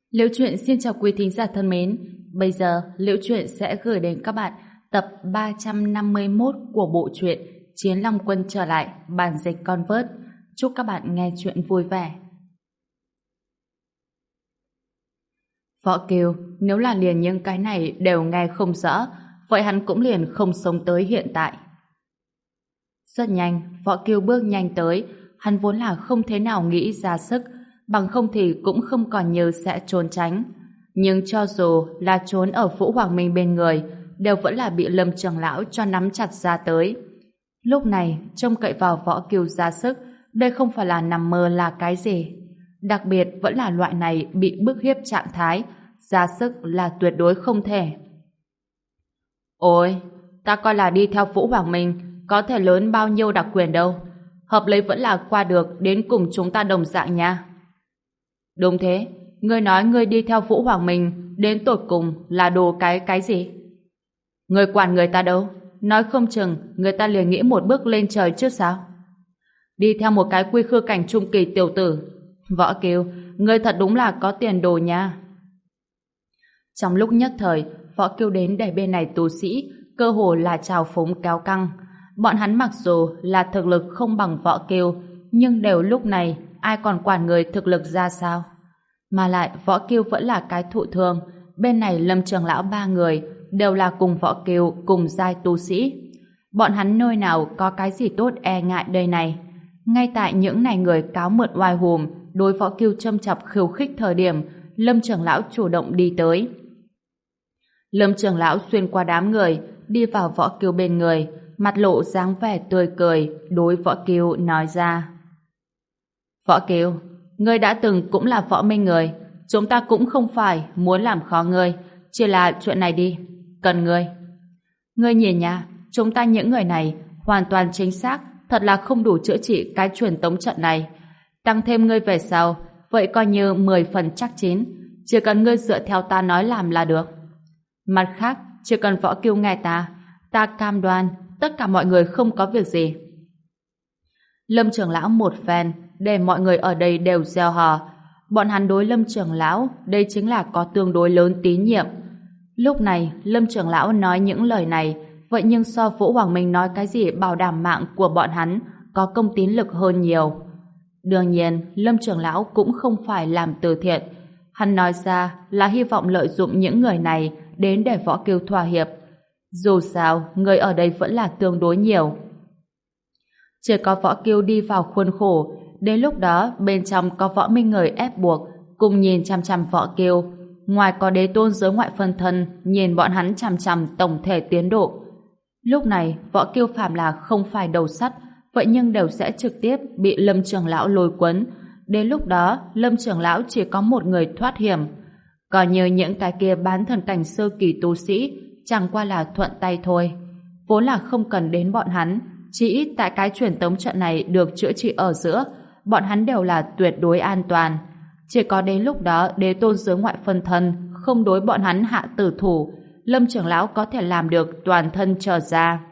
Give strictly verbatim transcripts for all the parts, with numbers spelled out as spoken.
Liễu Chuyện xin chào quý thính giả thân mến. Bây giờ Liễu Chuyện sẽ gửi đến các bạn tập ba trăm năm mươi mốt của bộ truyện Chiến Long Quân trở lại, bản dịch Convert. Chúc các bạn nghe chuyện vui vẻ. Võ Kiều, nếu là liền những cái này đều nghe không rõ, vậy hắn cũng liền không sống tới hiện tại. Rất nhanh, Võ Kiều bước nhanh tới, hắn vốn là không thế nào nghĩ ra sức, bằng không thì cũng không còn như sẽ trốn tránh. Nhưng cho dù là trốn ở Vũ Hoàng Minh bên người, đều vẫn là bị Lâm trưởng lão cho nắm chặt ra tới. Lúc này, trông cậy vào Võ Kiều ra sức, đây không phải là nằm mơ là cái gì. Đặc biệt vẫn là loại này bị bức hiếp trạng thái, ra sức là tuyệt đối không thể. Ôi, ta coi là đi theo Vũ Hoàng Minh, có thể lớn bao nhiêu đặc quyền đâu. Hợp lấy vẫn là qua được đến cùng chúng ta đồng dạng nha. Đúng thế, ngươi nói ngươi đi theo Vũ Hoàng Minh đến tột cùng là đồ cái cái gì? Ngươi quản người ta đâu? Nói không chừng người ta liền nghĩ một bước lên trời chứ sao? Đi theo một cái quy khư cảnh trung kỳ tiểu tử. Võ Kiều, ngươi thật đúng là có tiền đồ nha. Trong lúc nhất thời, Võ Kiều đến để bên này tu sĩ, cơ hồ là trào phúng kéo căng. Bọn hắn mặc dù là thực lực không bằng Võ Kiều, nhưng đều lúc này ai còn quản người thực lực ra sao? Mà lại Võ Kiều vẫn là cái thụ thương, bên này Lâm trưởng lão ba người đều là cùng Võ Kiều cùng giai tu sĩ. Bọn hắn nơi nào có cái gì tốt e ngại đây này? Ngay tại những này người cáo mượn oai hùm đối Võ Kiều châm chọc khiêu khích thời điểm, Lâm trưởng lão chủ động đi tới. Lâm trưởng lão xuyên qua đám người, đi vào Võ Kiều bên người, mặt lộ dáng vẻ tươi cười, đối Võ Kiều nói ra: Võ Kiều, ngươi đã từng cũng là Võ Minh người, chúng ta cũng không phải muốn làm khó ngươi, chỉ là chuyện này đi, cần ngươi. Ngươi nhìn nha, chúng ta những người này hoàn toàn chính xác, thật là không đủ chữa trị cái truyền tống trận này. Tăng thêm ngươi về sau, vậy coi như mười phần chắc chín, chỉ cần ngươi dựa theo ta nói làm là được. Mặt khác, chỉ cần Võ Kiều nghe ta, ta cam đoan tất cả mọi người không có việc gì. Lâm trưởng lão một phen để mọi người ở đây đều reo hò. Bọn hắn đối Lâm trưởng lão đây chính là có tương đối lớn tín nhiệm. Lúc này Lâm trưởng lão nói những lời này, vậy nhưng so Vũ Hoàng Minh nói cái gì bảo đảm mạng của bọn hắn có công tín lực hơn nhiều. Đương nhiên Lâm trưởng lão cũng không phải làm từ thiện, hắn nói ra là hy vọng lợi dụng những người này đến để Võ Kiều thỏa hiệp. Dù sao người ở đây vẫn là tương đối nhiều, chỉ có Võ Kiều đi vào khuôn khổ, đến lúc đó bên trong có Võ Minh người ép buộc cùng nhìn chằm chằm Võ Kiều, ngoài có đế tôn giới ngoại phân thân nhìn bọn hắn chằm chằm tổng thể tiến độ. Lúc này Võ Kiều phạm là không phải đầu sắt, vậy nhưng đều sẽ trực tiếp bị Lâm trưởng lão lôi cuốn. Đến lúc đó Lâm trưởng lão chỉ có một người thoát hiểm, còn như những cái kia bán thần cảnh sơ kỳ tu sĩ chẳng qua là thuận tay thôi, vốn là không cần đến bọn hắn. Chỉ ít tại cái truyền tống trận này được chữa trị ở giữa, bọn hắn đều là tuyệt đối an toàn. Chỉ có đến lúc đó đế tôn giới ngoại phân thân không đối bọn hắn hạ tử thủ, Lâm trưởng lão có thể làm được toàn thân trở ra.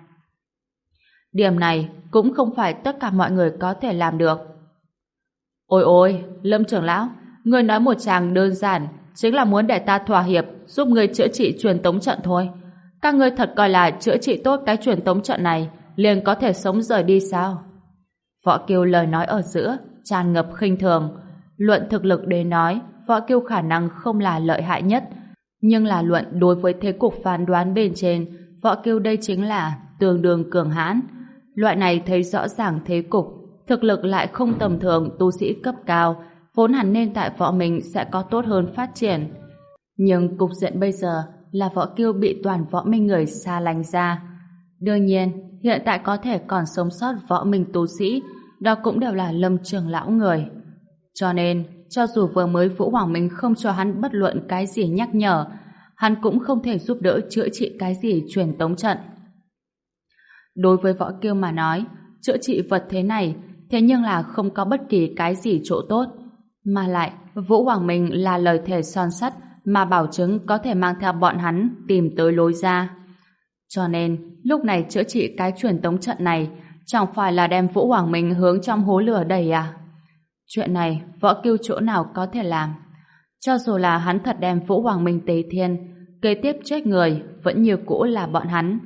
Điểm này cũng không phải tất cả mọi người có thể làm được. Ôi ôi, Lâm trưởng lão, ngươi nói một tràng đơn giản, chính là muốn để ta thỏa hiệp giúp ngươi chữa trị truyền tống trận thôi. Các ngươi thật coi là chữa trị tốt cái truyền tống trận này liền có thể sống rời đi sao? Võ Kiều lời nói ở giữa tràn ngập khinh thường. Luận thực lực để nói, Võ Kiều khả năng không là lợi hại nhất, nhưng là luận đối với thế cục phán đoán bên trên, Võ Kiều đây chính là tương đương cường hãn. Loại này thấy rõ ràng thế cục, thực lực lại không tầm thường tu sĩ cấp cao, vốn hẳn nên tại Võ Minh sẽ có tốt hơn phát triển. Nhưng cục diện bây giờ là Võ Kiều bị toàn Võ Minh người xa lánh ra. Đương nhiên, hiện tại có thể còn sống sót Võ Minh tu sĩ, đó cũng đều là Lâm trưởng lão người. Cho nên, cho dù vừa mới Vũ Hoàng Minh không cho hắn bất luận cái gì nhắc nhở, hắn cũng không thể giúp đỡ chữa trị cái gì truyền tống trận. Đối với Võ Kiều mà nói, chữa trị vật thế này, thế nhưng là không có bất kỳ cái gì chỗ tốt. Mà lại, Vũ Hoàng Minh là lời thề son sắt mà bảo chứng có thể mang theo bọn hắn tìm tới lối ra. Cho nên, lúc này chữa trị cái truyền tống trận này chẳng phải là đem Vũ Hoàng Minh hướng trong hố lửa đầy à? Chuyện này, Võ Kiều chỗ nào có thể làm? Cho dù là hắn thật đem Vũ Hoàng Minh tế thiên, kế tiếp chết người vẫn như cũ là bọn hắn.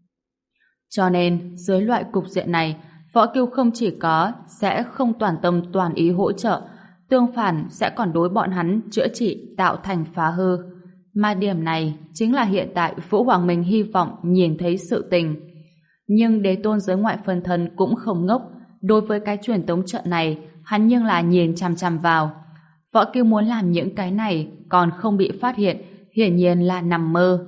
Cho nên, dưới loại cục diện này, Võ Kiêu không chỉ có sẽ không toàn tâm toàn ý hỗ trợ, tương phản sẽ còn đối bọn hắn chữa trị tạo thành phá hư. Mà điểm này chính là hiện tại Vũ Hoàng Minh hy vọng nhìn thấy sự tình. Nhưng đế tôn giới ngoại phân thân cũng không ngốc, đối với cái truyền tống trận này, hắn nhưng là nhìn chằm chằm vào. Võ Kiêu muốn làm những cái này còn không bị phát hiện, hiển nhiên là nằm mơ.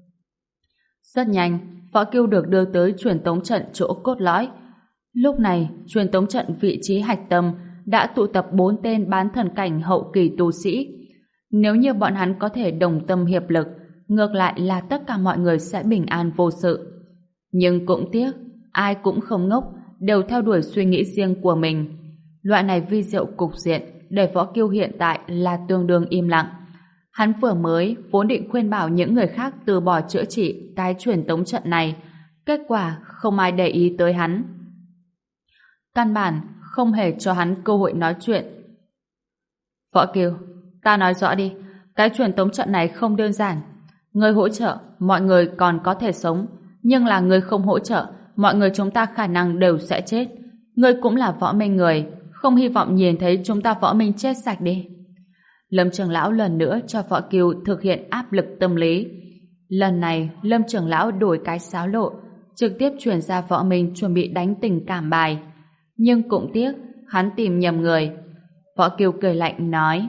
Rất nhanh, Võ Kiêu được đưa tới truyền tống trận chỗ cốt lõi. Lúc này, truyền tống trận vị trí hạch tâm đã tụ tập bốn tên bán thần cảnh hậu kỳ tu sĩ. Nếu như bọn hắn có thể đồng tâm hiệp lực, ngược lại là tất cả mọi người sẽ bình an vô sự. Nhưng cũng tiếc, ai cũng không ngốc, đều theo đuổi suy nghĩ riêng của mình. Loại này vi diệu cục diện để Võ Kiêu hiện tại là tương đương im lặng. Hắn vừa mới vốn định khuyên bảo những người khác từ bỏ chữa trị cái truyền tống trận này, kết quả không ai để ý tới hắn. Căn bản không hề cho hắn cơ hội nói chuyện. Võ Kiêu, ta nói rõ đi, cái truyền tống trận này không đơn giản. Người hỗ trợ, mọi người còn có thể sống, nhưng là người không hỗ trợ, mọi người chúng ta khả năng đều sẽ chết. Người cũng là Võ Minh người, không hy vọng nhìn thấy chúng ta Võ Minh chết sạch đi. Lâm trưởng lão lần nữa cho Võ Kiêu thực hiện áp lực tâm lý. Lần này, Lâm trưởng lão đổi cái xáo lộ, trực tiếp truyền ra Võ Minh chuẩn bị đánh tình cảm bài. Nhưng cũng tiếc, hắn tìm nhầm người. Võ Kiêu cười lạnh nói: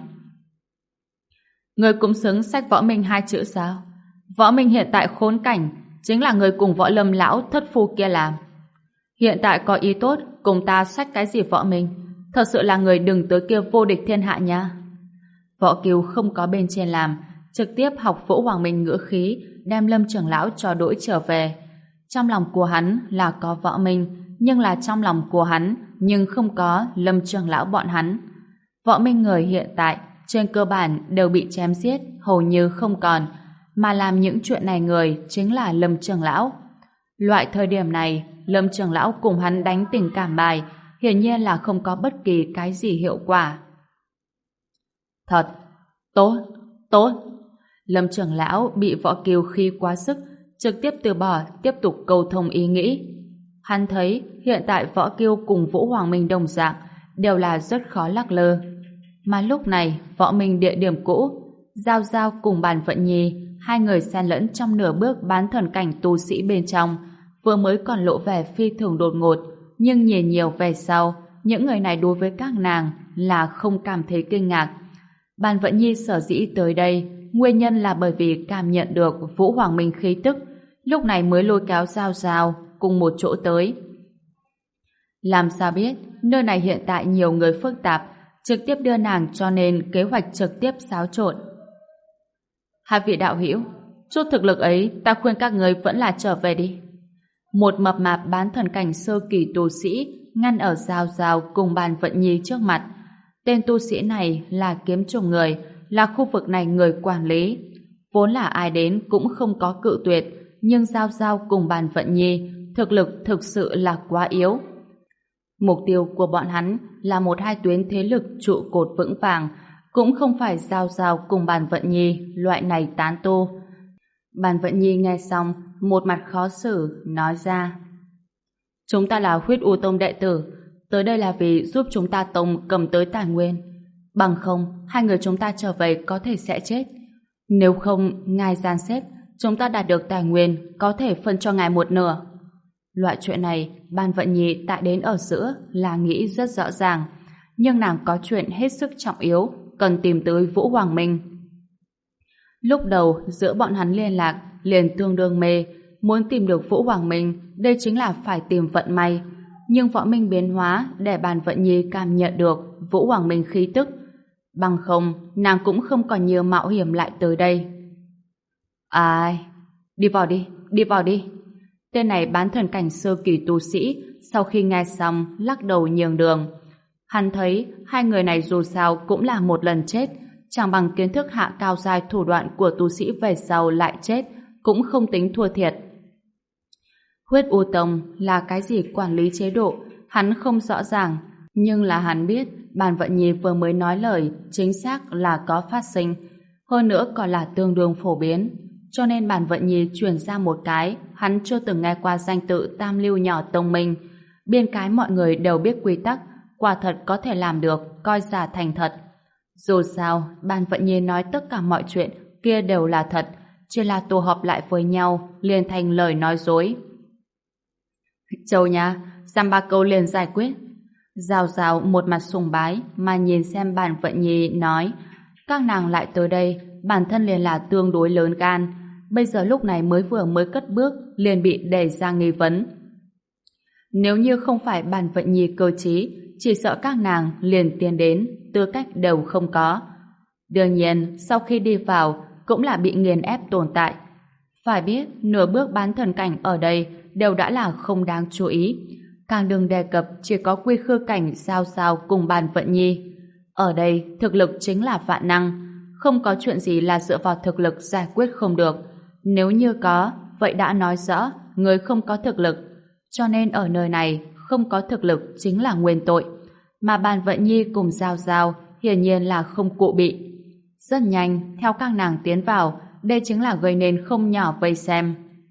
Người cũng xứng sách Võ Minh hai chữ sao? Võ Minh hiện tại khốn cảnh, chính là người cùng Võ Lâm lão thất phu kia làm. Hiện tại có ý tốt, cùng ta sách cái gì Võ Minh? Thật sự là người đừng tới kia vô địch thiên hạ nha. Võ Kiêu không có bên trên làm, trực tiếp học Vũ Hoàng Minh ngữ khí, đem Lâm trưởng lão cho đuổi trở về. Trong lòng của hắn là có Võ Minh, nhưng là trong lòng của hắn nhưng không có Lâm trưởng lão bọn hắn. Võ Minh người hiện tại trên cơ bản đều bị chém giết, hầu như không còn, mà làm những chuyện này người chính là Lâm trưởng lão. Loại thời điểm này, Lâm trưởng lão cùng hắn đánh tình cảm bài, hiển nhiên là không có bất kỳ cái gì hiệu quả. Thật, tốt, tốt. Lâm trưởng lão bị Võ Kiêu khi quá sức, trực tiếp từ bỏ tiếp tục câu thông ý nghĩ. Hắn thấy hiện tại Võ Kiêu cùng Vũ Hoàng Minh đồng dạng đều là rất khó lắc lơ. Mà lúc này, Võ Minh địa điểm cũ, Giao Giao cùng Bàn Vận Nhi, hai người xen lẫn trong nửa bước bán thần cảnh tu sĩ bên trong, vừa mới còn lộ vẻ phi thường đột ngột, nhưng nhìn nhiều về sau, những người này đối với các nàng là không cảm thấy kinh ngạc. Bàn Vận Nhi sở dĩ tới đây, nguyên nhân là bởi vì cảm nhận được Vũ Hoàng Minh khí tức, lúc này mới lôi kéo Giao Giao cùng một chỗ tới. Làm sao biết, nơi này hiện tại nhiều người phức tạp, trực tiếp đưa nàng cho nên kế hoạch trực tiếp xáo trộn. Hai vị đạo hữu, chút thực lực ấy ta khuyên các người vẫn là trở về đi. Một mập mạp bán thần cảnh sơ kỳ tu sĩ ngăn ở Giao Giao cùng Bàn Vận Nhi trước mặt. Tên tu sĩ này là kiếm trùng người, là khu vực này người quản lý. Vốn là ai đến cũng không có cự tuyệt, nhưng Giao Giao cùng Bàn Vận Nhi thực lực thực sự là quá yếu. Mục tiêu của bọn hắn là một hai tuyến thế lực trụ cột vững vàng, cũng không phải Giao Giao cùng Bàn Vận Nhi loại này tán tu. Bàn Vận Nhi nghe xong, một mặt khó xử, nói ra: Chúng ta là Huyết U Tông đệ tử, tới đây là vì giúp chúng ta tông cầm tới tài nguyên. Bằng không, hai người chúng ta trở về có thể sẽ chết. Nếu không, ngài gian xếp, chúng ta đạt được tài nguyên, có thể phân cho ngài một nửa. Loại chuyện này, Bàn Vận Nhi tại đến ở giữa là nghĩ rất rõ ràng, nhưng nàng có chuyện hết sức trọng yếu, cần tìm tới Vũ Hoàng Minh. Lúc đầu, giữa bọn hắn liên lạc, liền tương đương mê, muốn tìm được Vũ Hoàng Minh, đây chính là phải tìm vận may. Nhưng Võ Minh biến hóa để Bàn Vận Nhi cảm nhận được Vũ Hoàng Minh khí tức. Bằng không, nàng cũng không còn nhiều mạo hiểm lại tới đây. Ai? Đi vào đi, đi vào đi. Tên này bán thần cảnh sơ kỳ tu sĩ, sau khi nghe xong, lắc đầu nhường đường. Hắn thấy hai người này dù sao cũng là một lần chết, chẳng bằng kiến thức hạ cao giai thủ đoạn của tu sĩ về sau lại chết, cũng không tính thua thiệt. Huyết U Tông là cái gì quản lý chế độ, hắn không rõ ràng, nhưng là hắn biết Bàn Vận Nhi vừa mới nói lời chính xác là có phát sinh, hơn nữa còn là tương đương phổ biến. Cho nên Bàn Vận Nhi truyền ra một cái hắn chưa từng nghe qua danh tự tam lưu nhỏ tông minh. Biên cái mọi người đều biết quy tắc, quả thật có thể làm được, coi giả thành thật. Dù sao, Bàn Vận Nhi nói tất cả mọi chuyện kia đều là thật, chỉ là tụ họp lại với nhau liền thành lời nói dối. Châu nha, dăm ba câu liền giải quyết. Giao Giao một mặt sùng bái mà nhìn xem Bàn Vận Nhi nói, các nàng lại tới đây, bản thân liền là tương đối lớn gan, bây giờ lúc này mới vừa mới cất bước liền bị đề ra nghi vấn. Nếu như không phải Bàn Vận Nhi cơ trí, chỉ sợ các nàng liền tiến đến, tư cách đều không có. Đương nhiên, sau khi đi vào, cũng là bị nghiền ép tồn tại. Phải biết, nửa bước bán thần cảnh ở đây đều đã là không đáng chú ý. Càng đừng đề cập chỉ có quy khư cảnh Giao Giao cùng Bàn Vận Nhi. Ở đây, thực lực chính là vạn năng. Không có chuyện gì là dựa vào thực lực giải quyết không được. Nếu như có, vậy đã nói rõ người không có thực lực. Cho nên ở nơi này, không có thực lực chính là nguyên tội. Mà Bàn Vận Nhi cùng Giao Giao hiển nhiên là không cụ bị. Rất nhanh, theo các nàng tiến vào, đây chính là gây nên không nhỏ vây xem.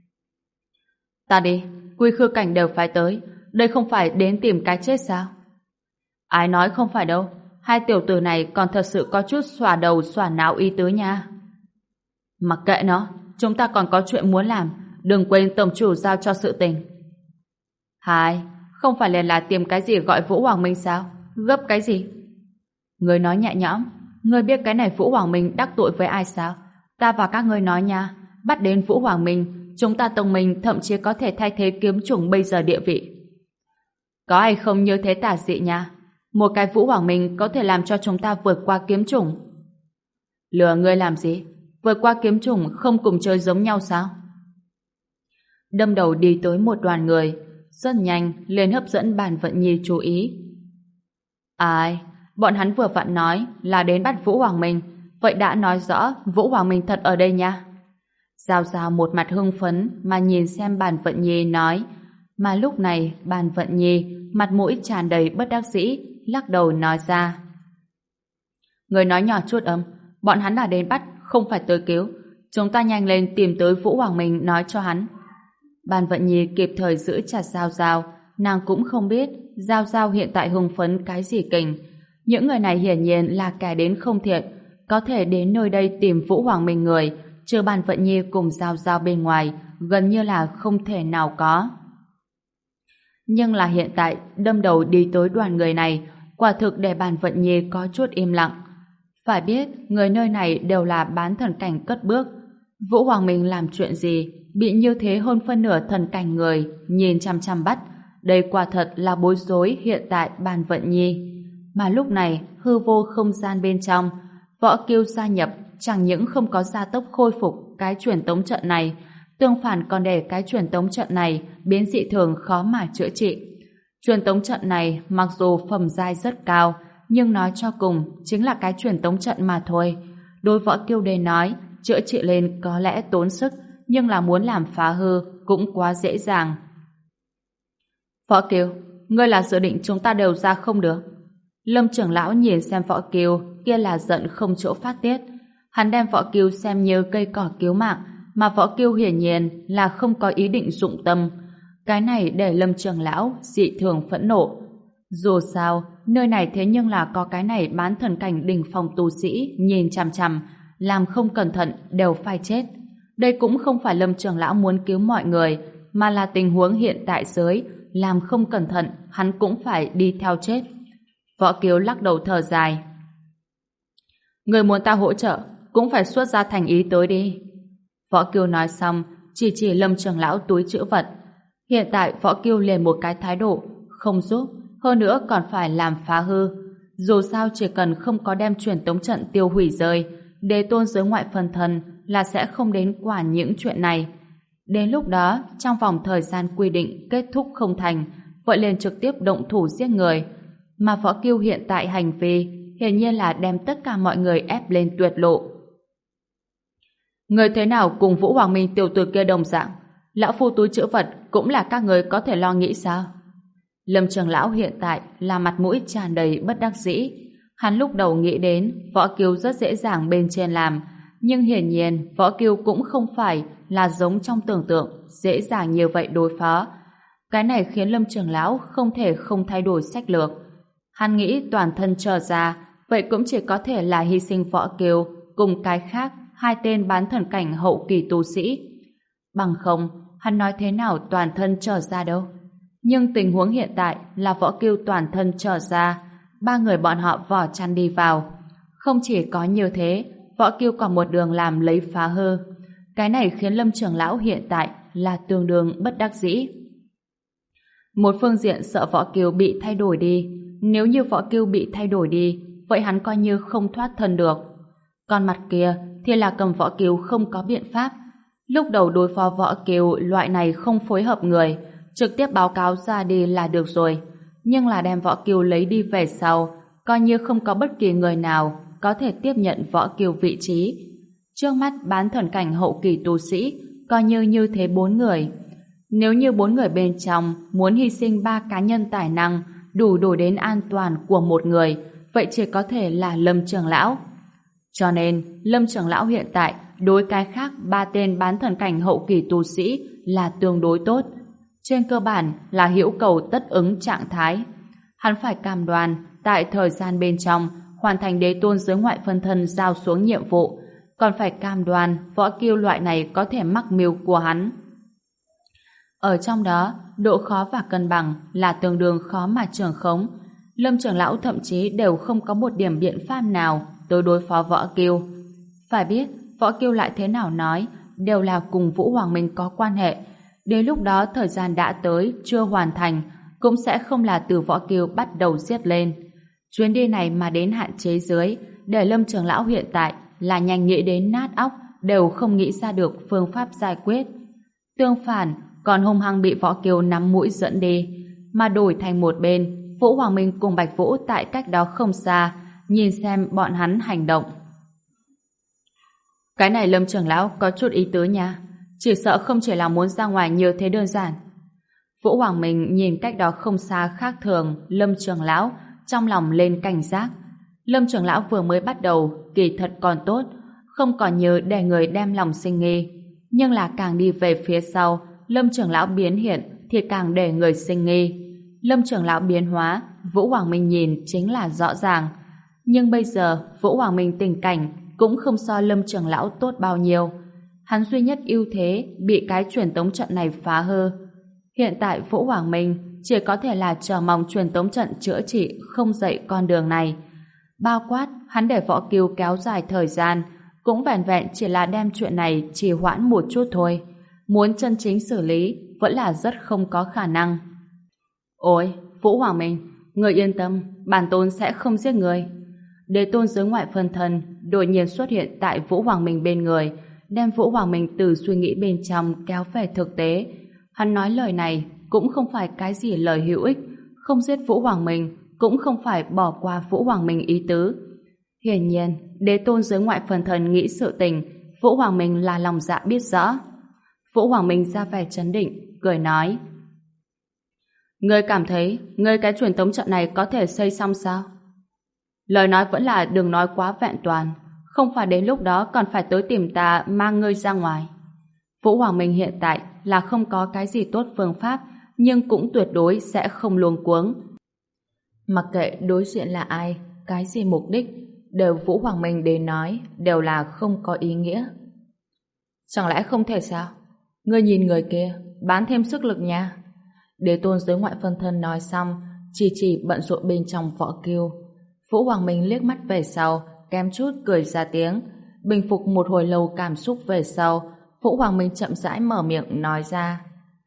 Ta đi, quy khư cảnh đều phải tới, đây không phải đến tìm cái chết sao? Ai nói không phải đâu, hai tiểu tử này còn thật sự có chút xòa đầu xòa não ý tứ nha. Mặc kệ nó, chúng ta còn có chuyện muốn làm, đừng quên tổng chủ giao cho sự tình. Hai, không phải liền là tìm cái gì gọi Vũ Hoàng Minh sao? Gấp cái gì? Người nói nhẹ nhõm, ngươi biết cái này Vũ Hoàng Minh đắc tội với ai sao? Ta và các ngươi nói nha, bắt đến Vũ Hoàng Minh, chúng ta tông minh thậm chí có thể thay thế kiếm chủng bây giờ địa vị. Có ai không như thế tả dị nha? Một cái Vũ Hoàng Minh có thể làm cho chúng ta vượt qua kiếm chủng. Lừa ngươi làm gì? Vượt qua kiếm chủng không cùng chơi giống nhau sao? Đâm đầu đi tới một đoàn người, rất nhanh liền hấp dẫn Bàn Vận Nhi chú ý. Ai? Bọn hắn vừa vặn nói là đến bắt Vũ Hoàng Minh, vậy đã nói rõ Vũ Hoàng Minh thật ở đây nha. Giao Giao một mặt hưng phấn mà nhìn xem Bàn Vận Nhi nói, mà lúc này Bàn Vận Nhi mặt mũi tràn đầy bất đắc dĩ, lắc đầu nói ra. Người nói nhỏ chút âm, bọn hắn là đến bắt, không phải tới cứu. Chúng ta nhanh lên tìm tới Vũ Hoàng Minh nói cho hắn. Bàn Vận Nhi kịp thời giữ chặt Giao Giao, nàng cũng không biết Giao Giao hiện tại hưng phấn cái gì kình. Những người này hiển nhiên là kẻ đến không thiện, có thể đến nơi đây tìm Vũ Hoàng Minh người, trừ Bàn Vận Nhi cùng Giao Giao bên ngoài, gần như là không thể nào có. Nhưng là hiện tại, đâm đầu đi tới đoàn người này, quả thực để Bàn Vận Nhi có chút im lặng. Phải biết, người nơi này đều là bán thần cảnh cất bước. Vũ Hoàng Minh làm chuyện gì, bị như thế hơn phân nửa thần cảnh người, nhìn chăm chăm bắt. Đây quả thật là bối rối hiện tại Bàn Vận Nhi. Mà lúc này, hư vô không gian bên trong, Võ Kiêu gia nhập chẳng những không có gia tốc khôi phục cái truyền tống trận này, tương phản còn để cái truyền tống trận này biến dị thường khó mà chữa trị. Truyền tống trận này mặc dù phẩm giai rất cao, nhưng nói cho cùng chính là cái truyền tống trận mà thôi. Đối Võ Kiêu đề nói, chữa trị lên có lẽ tốn sức, nhưng là muốn làm phá hư cũng quá dễ dàng. Võ Kiêu, ngươi là dự định chúng ta đều ra không được? Lâm trưởng lão nhìn xem Võ Kiêu kia là giận không chỗ phát tiết. Hắn đem Võ Kiêu xem như cây cỏ cứu mạng, mà Võ Kiêu hiển nhiên là không có ý định dụng tâm. Cái này để Lâm trưởng lão dị thường phẫn nộ. Dù sao, nơi này thế nhưng là có cái này bán thần cảnh đỉnh phong tu sĩ nhìn chằm chằm, làm không cẩn thận đều phải chết. Đây cũng không phải Lâm trưởng lão muốn cứu mọi người, mà là tình huống hiện tại giới, làm không cẩn thận hắn cũng phải đi theo chết. Võ Kiêu lắc đầu thở dài. Người muốn ta hỗ trợ cũng phải xuất ra thành ý tới đi. Võ Kiêu nói xong chỉ chỉ Lâm trưởng lão túi trữ vật. Hiện tại Võ Kiêu liền một cái thái độ không giúp, hơn nữa còn phải làm phá hư. Dù sao chỉ cần không có đem truyền tống trận tiêu hủy rơi, Đế tôn giới ngoại phần thần là sẽ không đến quản những chuyện này. Đến lúc đó, trong vòng thời gian quy định kết thúc không thành, vậy liền trực tiếp động thủ giết người. Mà Võ Kiêu hiện tại hành vi hiển nhiên là đem tất cả mọi người ép lên tuyệt lộ. Người thế nào cùng Vũ Hoàng Minh tiểu tử kia đồng dạng? Lão phu túi trữ vật cũng là các người có thể lo nghĩ sao? Lâm Trường Lão hiện tại là mặt mũi tràn đầy bất đắc dĩ. Hắn lúc đầu nghĩ đến Võ Kiều rất dễ dàng bên trên làm, nhưng hiển nhiên Võ Kiều cũng không phải là giống trong tưởng tượng dễ dàng như vậy đối phó. Cái này khiến Lâm Trường Lão không thể không thay đổi sách lược. Hắn nghĩ toàn thân trở ra, vậy cũng chỉ có thể là hy sinh Võ Kiều cùng cái khác hai tên bán thần cảnh hậu kỳ tu sĩ. Bằng không, hắn nói thế nào toàn thân trở ra đâu. Nhưng tình huống hiện tại là Võ Kiều toàn thân trở ra, ba người bọn họ vò chăn đi vào. Không chỉ có như thế, Võ Kiều còn một đường làm lấy phá hư. Cái này khiến Lâm Trường Lão hiện tại là tương đương bất đắc dĩ. Một phương diện sợ Võ Kiều bị thay đổi đi. Nếu như Võ Kiều bị thay đổi đi, vậy hắn coi như không thoát thân được. Còn mặt kia thì là cầm Võ Kiều không có biện pháp. Lúc đầu đối phó Võ Kiều loại này không phối hợp người, trực tiếp báo cáo ra đi là được rồi. Nhưng là đem Võ Kiều lấy đi về sau, coi như không có bất kỳ người nào có thể tiếp nhận Võ Kiều vị trí. Trước mắt bán thần cảnh hậu kỳ tu sĩ, coi như như thế bốn người. Nếu như bốn người bên trong muốn hy sinh ba cá nhân tài năng đủ đổi đến an toàn của một người, vậy chỉ có thể là Lâm Trường Lão. Cho nên, Lâm Trường Lão hiện tại đối cái khác ba tên bán thần cảnh hậu kỳ tu sĩ là tương đối tốt. Trên cơ bản là hữu cầu tất ứng trạng thái. Hắn phải cam đoan tại thời gian bên trong hoàn thành đế tôn giới ngoại phân thân giao xuống nhiệm vụ, còn phải cam đoan Võ Kiều loại này có thể mắc mưu của hắn. Ở trong đó, độ khó và cân bằng là tương đương khó mà trường khống. Lâm Trường Lão thậm chí đều không có một điểm biện pháp nào đối đối phó Võ Kiều. Phải biết, Võ Kiều lại thế nào nói, đều là cùng Vũ Hoàng Minh có quan hệ. Đến lúc đó thời gian đã tới, chưa hoàn thành, cũng sẽ không là từ Võ Kiều bắt đầu giết lên. Chuyến đi này mà đến hạn chế dưới, để Lâm Trường Lão hiện tại là nhanh nghĩ đến nát óc, đều không nghĩ ra được phương pháp giải quyết. Tương phản, còn hung hăng bị Võ Kiều nắm mũi dẫn đi, mà đổi thành một bên, Vũ Hoàng Minh cùng Bạch Vũ tại cách đó không xa, nhìn xem bọn hắn hành động. Cái này Lâm Trường Lão có chút ý tứ nha, chỉ sợ không chỉ là muốn ra ngoài như thế đơn giản. Vũ Hoàng Minh nhìn cách đó không xa khác thường Lâm Trường Lão, trong lòng lên cảnh giác. Lâm Trường Lão vừa mới bắt đầu kỳ thật còn tốt, không còn nhớ để người đem lòng sinh nghi, nhưng là càng đi về phía sau, Lâm Trường Lão biến hiện thì càng để người sinh nghi. Lâm Trường Lão biến hóa, Vũ Hoàng Minh nhìn chính là rõ ràng. Nhưng bây giờ Vũ Hoàng Minh tình cảnh cũng không so Lâm Trường Lão tốt bao nhiêu. Hắn duy nhất ưu thế bị cái truyền tống trận này phá hư. Hiện tại Vũ Hoàng Minh chỉ có thể là chờ mong truyền tống trận chữa trị không dậy con đường này. Bao quát, hắn để Võ Kiều kéo dài thời gian, cũng vẻn vẹn chỉ là đem chuyện này trì hoãn một chút thôi. Muốn chân chính xử lý vẫn là rất không có khả năng. Ôi, Vũ Hoàng Minh, người yên tâm, bản tôn sẽ không giết người. Đế tôn giới ngoại phân thân đột nhiên xuất hiện tại Vũ Hoàng Minh bên người, đem Vũ Hoàng Minh từ suy nghĩ bên trong kéo về thực tế. Hắn nói lời này cũng không phải cái gì lời hữu ích, không giết Vũ Hoàng Minh cũng không phải bỏ qua Vũ Hoàng Minh ý tứ. Hiển nhiên, đế tôn giới ngoại phân thân nghĩ sự tình, Vũ Hoàng Minh là lòng dạ biết rõ. Vũ Hoàng Minh ra vẻ trấn định, cười nói: Ngươi cảm thấy ngươi cái truyền tống trận này có thể xây xong sao? Lời nói vẫn là đừng nói quá vẹn toàn, không phải đến lúc đó còn phải tới tìm ta mang ngươi ra ngoài. Vũ Hoàng Minh hiện tại là không có cái gì tốt phương pháp, nhưng cũng tuyệt đối sẽ không luống cuống. Mặc kệ đối diện là ai, cái gì mục đích, đều Vũ Hoàng Minh đến nói đều là không có ý nghĩa. Chẳng lẽ không thể sao? Ngươi nhìn người kia, bán thêm sức lực nha. Đế tôn giới ngoại phân thân nói xong, chỉ chỉ bận rộn bên trong Võ Kiều. Vũ Hoàng Minh liếc mắt về sau, kém chút cười ra tiếng. Bình phục một hồi lâu cảm xúc về sau, Vũ Hoàng Minh chậm rãi mở miệng nói ra: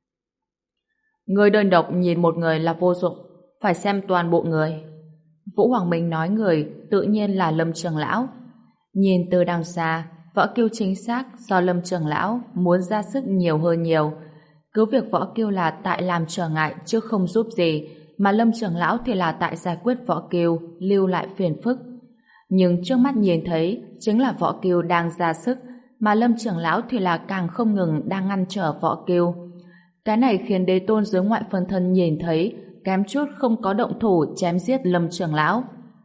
Người đơn độc nhìn một người là vô dụng, phải xem toàn bộ người. Vũ Hoàng Minh nói người tự nhiên là Lâm Trường Lão. Nhìn từ đằng xa, Võ Kiều chính xác do Lâm Trường Lão muốn ra sức nhiều hơn nhiều. Cứ việc Võ Kiều là tại làm trở ngại chứ không giúp gì, mà Lâm Trường Lão thì là tại giải quyết Võ Kiều, lưu lại phiền phức. Nhưng trước mắt nhìn thấy chính là Võ Kiều đang ra sức, mà Lâm Trường Lão thì là càng không ngừng đang ngăn trở Võ Kiều. Cái này khiến đế tôn giới ngoại phân thân nhìn thấy kém chút không có động thủ chém giết Lâm trưởng lão.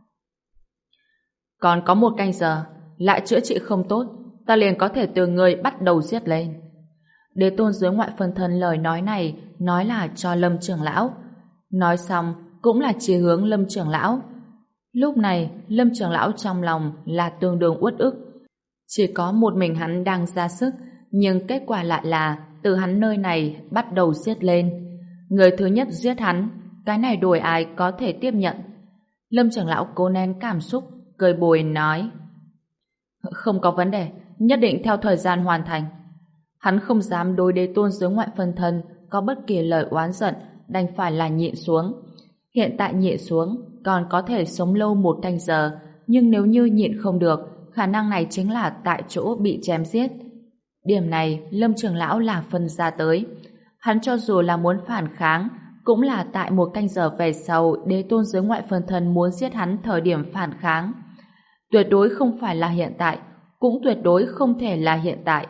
Còn có một canh giờ, lại chữa trị không tốt, ta liền có thể từ người bắt đầu giết lên. Đế tôn dưới ngoại phân thân lời nói này nói là cho Lâm trưởng lão. Nói xong cũng là chỉ hướng Lâm trưởng lão. Lúc này Lâm trưởng lão trong lòng là tương đương uất ức. Chỉ có một mình hắn đang ra sức, nhưng kết quả lại là từ hắn nơi này bắt đầu giết lên. Người thứ nhất giết hắn, cái này đổi ai có thể tiếp nhận. Lâm trưởng lão cố nén cảm xúc, cười bồi nói: không có vấn đề, nhất định theo thời gian hoàn thành. Hắn không dám đối đế tôn dưới ngoại phân thân có bất kỳ lời oán giận, đành phải là nhịn xuống. Hiện tại nhịn xuống còn có thể sống lâu một canh giờ, nhưng nếu như nhịn không được, khả năng này chính là tại chỗ bị chém giết. Điểm này Lâm trưởng lão là phân ra tới. Hắn cho dù là muốn phản kháng, cũng là tại một canh giờ về sau đế tôn dưới ngoại phân thân muốn giết hắn thời điểm phản kháng. Tuyệt đối không phải là hiện tại, cũng tuyệt đối không thể là hiện tại.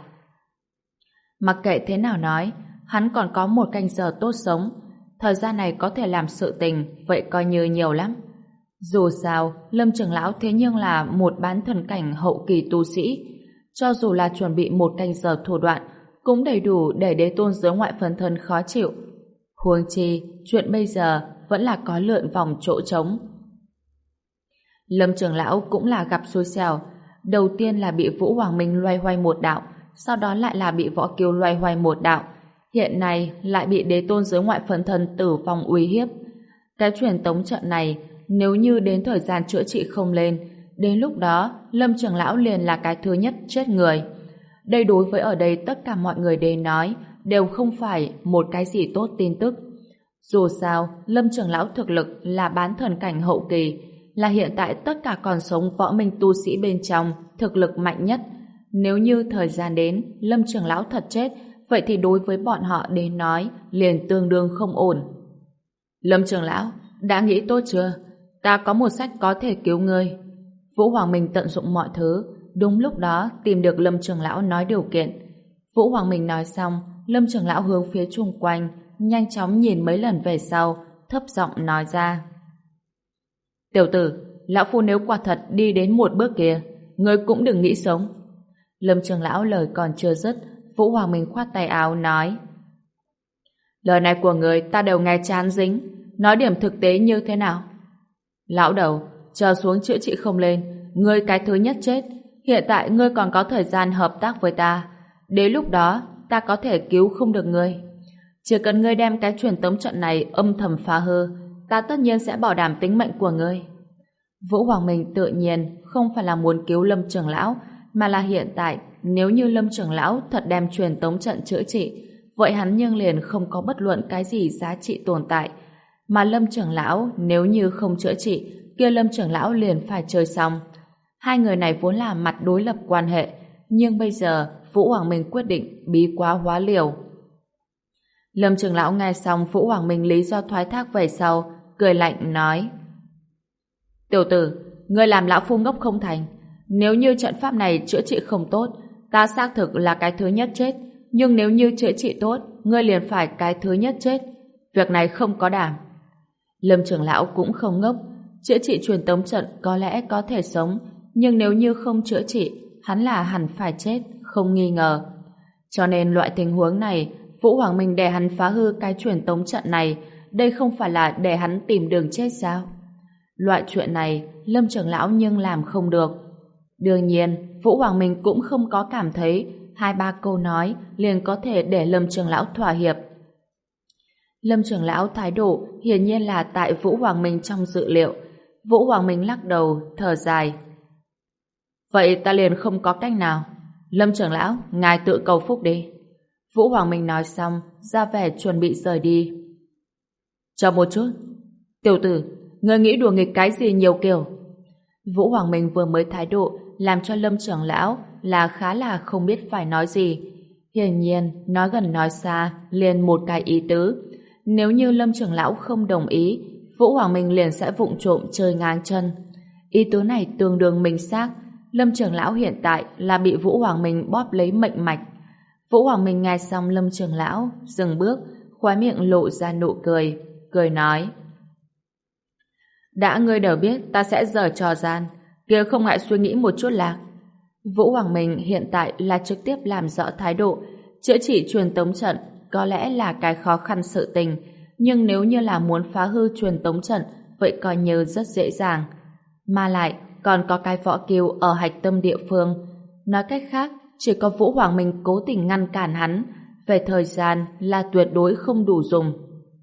Mặc kệ thế nào nói, hắn còn có một canh giờ tốt sống. Thời gian này có thể làm sự tình, vậy coi như nhiều lắm. Dù sao, Lâm trưởng lão thế nhưng là một bán thần cảnh hậu kỳ tu sĩ. Cho dù là chuẩn bị một canh giờ thủ đoạn, cũng đầy đủ để đế tôn dưới ngoại phân thân khó chịu. Huống chi, chuyện bây giờ vẫn là có lượn vòng chỗ trống. Lâm trưởng lão cũng là gặp xui xẻo. Đầu tiên là bị Vũ Hoàng Minh loay hoay một đạo, sau đó lại là bị Võ Kiều loay hoay một đạo. Hiện nay lại bị đế tôn dưới ngoại phân thân tử vong uy hiếp. Cái truyền tống trận này, nếu như đến thời gian chữa trị không lên, đến lúc đó Lâm trưởng lão liền là cái thứ nhất chết người. Đây đối với ở đây tất cả mọi người đều nói đều không phải một cái gì tốt tin tức. Dù sao, Lâm trưởng lão thực lực là bán thần cảnh hậu kỳ, là hiện tại tất cả còn sống võ minh tu sĩ bên trong thực lực mạnh nhất. Nếu như thời gian đến, Lâm trưởng lão thật chết, vậy thì đối với bọn họ đến nói liền tương đương không ổn. Lâm trưởng lão, đã nghĩ tốt chưa? Ta có một sách có thể cứu ngươi. Vũ Hoàng Minh tận dụng mọi thứ, đúng lúc đó tìm được Lâm trưởng lão nói điều kiện. Vũ Hoàng Minh nói xong, Lâm trưởng lão hướng phía chung quanh, nhanh chóng nhìn mấy lần về sau, thấp giọng nói ra: tiểu tử, lão phu nếu quả thật đi đến một bước kia, ngươi cũng đừng nghĩ sống. Lâm trưởng lão lời còn chưa dứt, Vũ Hoàng Minh khoát tay áo nói: lời này của người ta đều nghe chán dính, nói điểm thực tế như thế nào? Lão đầu, chờ xuống chữa trị không lên, ngươi cái thứ nhất chết. Hiện tại ngươi còn có thời gian hợp tác với ta, đến lúc đó ta có thể cứu không được ngươi. Chỉ cần ngươi đem cái truyền tống trận này âm thầm phá hư, ta tất nhiên sẽ bảo đảm tính mệnh của ngươi. Vũ Hoàng Minh tự nhiên không phải là muốn cứu Lâm trưởng lão, mà là hiện tại nếu như Lâm trưởng lão thật đem truyền tống trận chữa trị, vậy hắn nhưng liền không có bất luận cái gì giá trị tồn tại. Mà Lâm trưởng lão nếu như không chữa trị, kia Lâm trưởng lão liền phải chơi xong. Hai người này vốn là mặt đối lập quan hệ, nhưng bây giờ Vũ Hoàng Minh quyết định bí quá hóa liều. Lâm trưởng lão nghe xong Vũ Hoàng Minh lý do thoái thác về sau, cười lạnh nói: tiểu tử, ngươi làm lão phu ngốc không thành. Nếu như trận pháp này chữa trị không tốt, ta xác thực là cái thứ nhất chết, nhưng nếu như chữa trị tốt, ngươi liền phải cái thứ nhất chết. Việc này không có đảm. Lâm trưởng lão cũng không ngốc, chữa trị truyền tống trận có lẽ có thể sống, nhưng nếu như không chữa trị, hắn là hẳn phải chết, không nghi ngờ. Cho nên loại tình huống này, Vũ Hoàng Minh để hắn phá hư cái truyền tống trận này, đây không phải là để hắn tìm đường chết sao? Loại chuyện này, Lâm trưởng lão nhưng làm không được. Đương nhiên, Vũ Hoàng Minh cũng không có cảm thấy hai ba câu nói liền có thể để Lâm trưởng lão thỏa hiệp. Lâm trưởng lão thái độ hiển nhiên là tại Vũ Hoàng Minh trong dự liệu. Vũ Hoàng Minh lắc đầu, thở dài: vậy ta liền không có cách nào. Lâm trưởng lão, ngài tự cầu phúc đi. Vũ Hoàng Minh nói xong, ra vẻ chuẩn bị rời đi. Chờ một chút. Tiểu tử, ngươi nghĩ đùa nghịch cái gì nhiều kiểu? Vũ Hoàng Minh vừa mới thái độ làm cho Lâm trưởng lão là khá là không biết phải nói gì. Hiển nhiên, nói gần nói xa liền một cái ý tứ. Nếu như Lâm trưởng lão không đồng ý, Vũ Hoàng Minh liền sẽ vụng trộm chơi ngang chân. Ý tứ này tương đương minh xác. Lâm trưởng lão hiện tại là bị Vũ Hoàng Minh bóp lấy mệnh mạch. Vũ Hoàng Minh nghe xong Lâm trưởng lão dừng bước, khóe miệng lộ ra nụ cười, cười nói: đã ngươi đều biết ta sẽ giở trò gian, kia không ngại suy nghĩ một chút lạc. Vũ Hoàng Minh hiện tại là trực tiếp làm rõ thái độ, chữa trị truyền tống trận có lẽ là cái khó khăn sự tình, nhưng nếu như là muốn phá hư truyền tống trận, vậy coi như rất dễ dàng. Mà lại, còn có cái võ kiêu ở hạch tâm địa phương. Nói cách khác, chỉ có Vũ Hoàng Minh cố tình ngăn cản hắn, về thời gian là tuyệt đối không đủ dùng.